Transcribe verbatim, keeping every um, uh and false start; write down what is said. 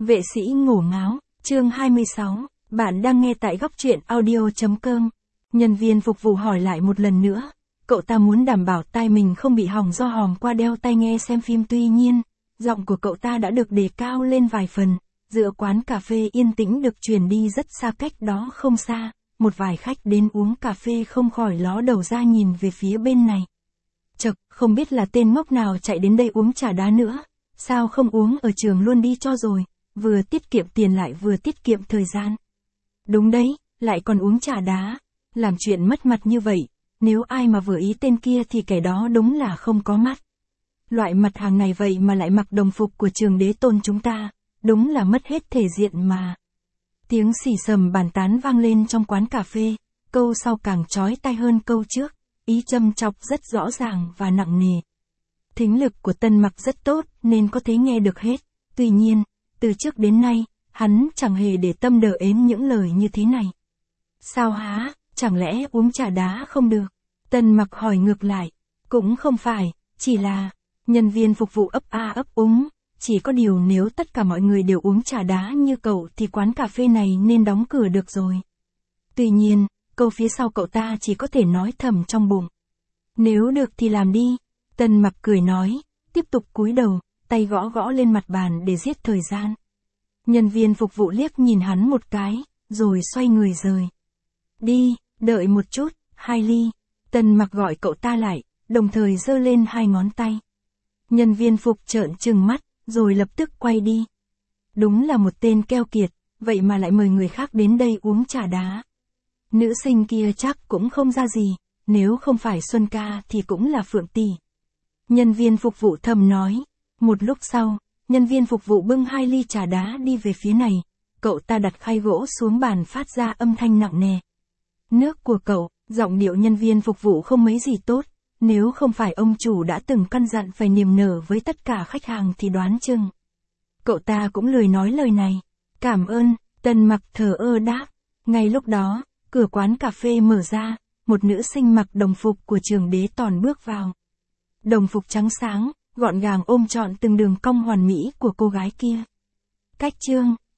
Vệ sĩ ngổ ngáo, chương hai mươi sáu, bạn đang nghe tại góc truyện audio.com. Nhân viên phục vụ hỏi lại một lần nữa, cậu ta muốn đảm bảo tai mình không bị hỏng do hòm qua đeo tai nghe xem phim, tuy nhiên, giọng của cậu ta đã được đề cao lên vài phần, giữa quán cà phê yên tĩnh được truyền đi rất xa, cách đó không xa, một vài khách đến uống cà phê không khỏi ló đầu ra nhìn về phía bên này. Chậc, không biết là tên ngốc nào chạy đến đây uống trà đá nữa, sao không uống ở trường luôn đi cho rồi, vừa tiết kiệm tiền lại vừa tiết kiệm thời gian. Đúng đấy, lại còn uống trà đá, làm chuyện mất mặt như vậy, nếu ai mà vừa ý tên kia thì kẻ đó đúng là không có mắt. Loại mặt hàng này vậy mà lại mặc đồng phục của trường Đế Tôn chúng ta, đúng là mất hết thể diện mà. Tiếng xì xầm bàn tán vang lên trong quán cà phê, câu sau càng chói tai hơn câu trước, ý châm chọc rất rõ ràng và nặng nề. Thính lực của Tân Mặc rất tốt nên có thể nghe được hết, tuy nhiên, từ trước đến nay, hắn chẳng hề để tâm đờ ếm những lời như thế này. Sao há, chẳng lẽ uống trà đá không được? Tân Mặc hỏi ngược lại, cũng không phải, chỉ là, nhân viên phục vụ ấp a ấp úng, chỉ có điều nếu tất cả mọi người đều uống trà đá như cậu thì quán cà phê này nên đóng cửa được rồi. Tuy nhiên, câu phía sau cậu ta chỉ có thể nói thầm trong bụng. Nếu được thì làm đi, Tân Mặc cười nói, tiếp tục cúi đầu, tay gõ gõ lên mặt bàn để giết thời gian. Nhân viên phục vụ liếc nhìn hắn một cái, rồi xoay người rời. Đi, đợi một chút, hai ly. Tân Mặc gọi cậu ta lại, đồng thời giơ lên hai ngón tay. Nhân viên phục trợn trừng mắt, rồi lập tức quay đi. Đúng là một tên keo kiệt, vậy mà lại mời người khác đến đây uống trà đá. Nữ sinh kia chắc cũng không ra gì, nếu không phải Xuân ca thì cũng là Phượng tỷ. Nhân viên phục vụ thầm nói. Một lúc sau, nhân viên phục vụ bưng hai ly trà đá đi về phía này, cậu ta đặt khay gỗ xuống bàn phát ra âm thanh nặng nề. Nước của cậu, giọng điệu nhân viên phục vụ không mấy gì tốt, nếu không phải ông chủ đã từng căn dặn phải niềm nở với tất cả khách hàng thì đoán chừng. Cậu ta cũng lười nói lời này. Cảm ơn, Tân Mặc thờ ơ đáp. Ngay lúc đó, cửa quán cà phê mở ra, một nữ sinh mặc đồng phục của trường Đế Tòn bước vào. Đồng phục trắng sáng, gọn gàng ôm trọn từng đường cong hoàn mỹ của cô gái kia. Cách chương